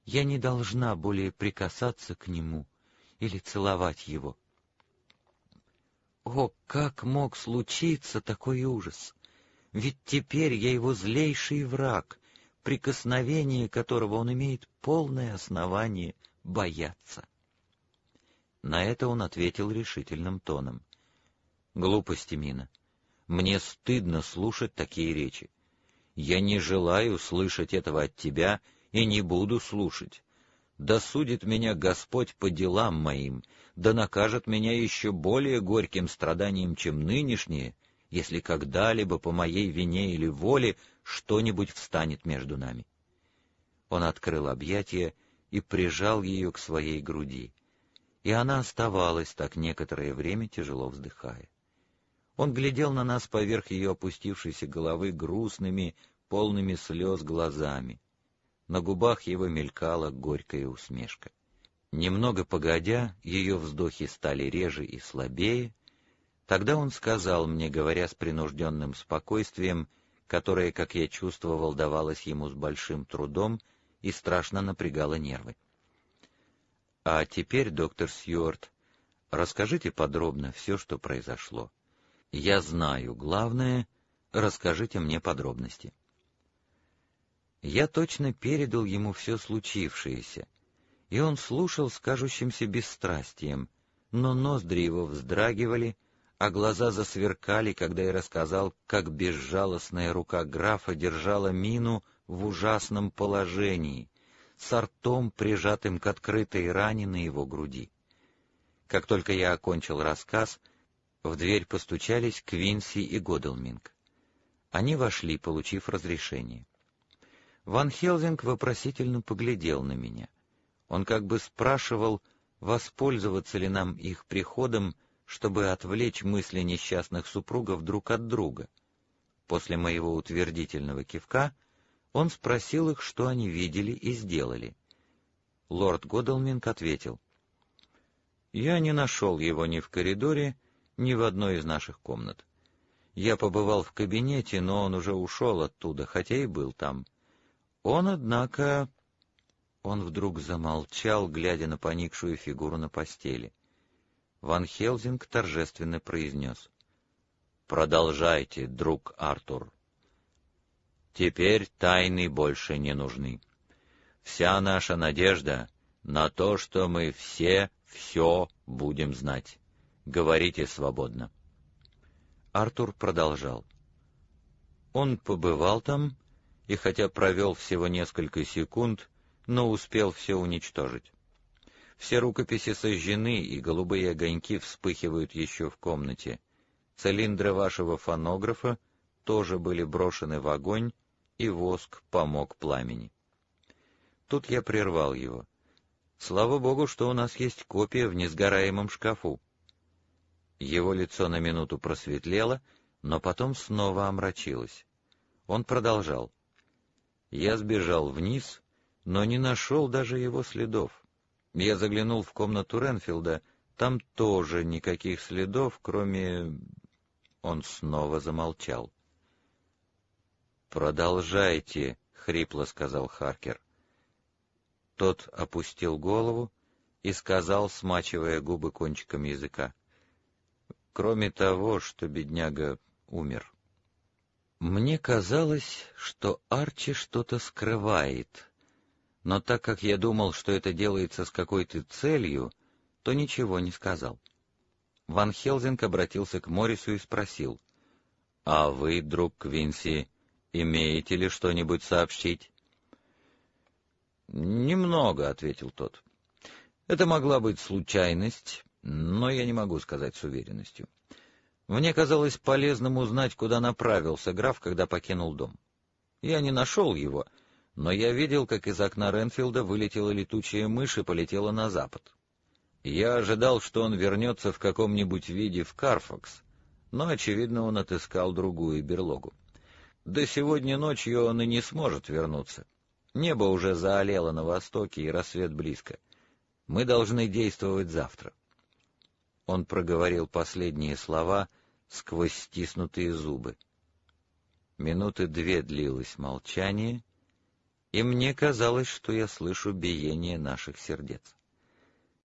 Я не должна более прикасаться к нему или целовать его. О, как мог случиться такой ужас! Ведь теперь я его злейший враг, прикосновение которого он имеет полное основание бояться. На это он ответил решительным тоном. Глупости, Мина. Мне стыдно слушать такие речи. Я не желаю слышать этого от тебя и не буду слушать. Да судит меня Господь по делам моим, да накажет меня еще более горьким страданием, чем нынешнее, если когда-либо по моей вине или воле что-нибудь встанет между нами. Он открыл объятия и прижал ее к своей груди, и она оставалась так некоторое время, тяжело вздыхая. Он глядел на нас поверх ее опустившейся головы грустными, полными слез глазами. На губах его мелькала горькая усмешка. Немного погодя, ее вздохи стали реже и слабее. Тогда он сказал мне, говоря с принужденным спокойствием, которое, как я чувствовал, давалось ему с большим трудом и страшно напрягало нервы. «А теперь, доктор Сьюарт, расскажите подробно все, что произошло. Я знаю, главное, расскажите мне подробности». Я точно передал ему все случившееся, и он слушал с кажущимся бесстрастием, но ноздри его вздрагивали, а глаза засверкали, когда я рассказал, как безжалостная рука графа держала Мину в ужасном положении, с ртом, прижатым к открытой ране на его груди. Как только я окончил рассказ, в дверь постучались Квинси и Годалминг. Они вошли, получив разрешение. Ван Хелзинг вопросительно поглядел на меня. Он как бы спрашивал, воспользоваться ли нам их приходом, чтобы отвлечь мысли несчастных супругов друг от друга. После моего утвердительного кивка он спросил их, что они видели и сделали. Лорд Годалминг ответил: «Я не нашел его ни в коридоре, ни в одной из наших комнат. Я побывал в кабинете, но он уже ушел оттуда, хотя и был там. Он, однако...» Он вдруг замолчал, глядя на поникшую фигуру на постели. Ван Хелзинг торжественно произнес: «Продолжайте, друг Артур. Теперь тайны больше не нужны. Вся наша надежда на то, что мы все будем знать. Говорите свободно». Артур продолжал: «Он побывал там, и хотя провел всего несколько секунд, но успел все уничтожить. Все рукописи сожжены, и голубые огоньки вспыхивают еще в комнате. Цилиндры вашего фонографа тоже были брошены в огонь, и воск помог пламени». Тут я прервал его. «Слава Богу, что у нас есть копия в несгораемом шкафу». Его лицо на минуту просветлело, но потом снова омрачилось. Он продолжал: «Я сбежал вниз, но не нашел даже его следов. Я заглянул в комнату Ренфилда, там тоже никаких следов, кроме...» Он снова замолчал. «Продолжайте», — хрипло сказал Харкер. Тот опустил голову и сказал, смачивая губы кончиком языка: «Кроме того, что бедняга умер». Мне казалось, что Арчи что-то скрывает, но так как я думал, что это делается с какой-то целью, то ничего не сказал. Ван Хелзинг обратился к Моррису и спросил: «А вы, друг Квинси, имеете ли что-нибудь сообщить?» «Немного», — ответил тот. «Это могла быть случайность, но я не могу сказать с уверенностью. Мне казалось полезным узнать, куда направился граф, когда покинул дом. Я не нашел его, но я видел, как из окна Ренфилда вылетела летучая мышь и полетела на запад. Я ожидал, что он вернется в каком-нибудь виде в Карфакс, но, очевидно, он отыскал другую берлогу. До сегодня ночью он и не сможет вернуться. Небо уже заолело на востоке, и рассвет близко. Мы должны действовать завтра». Он проговорил последние слова сквозь стиснутые зубы. Минуты две длилось молчание, и мне казалось, что я слышу биение наших сердец.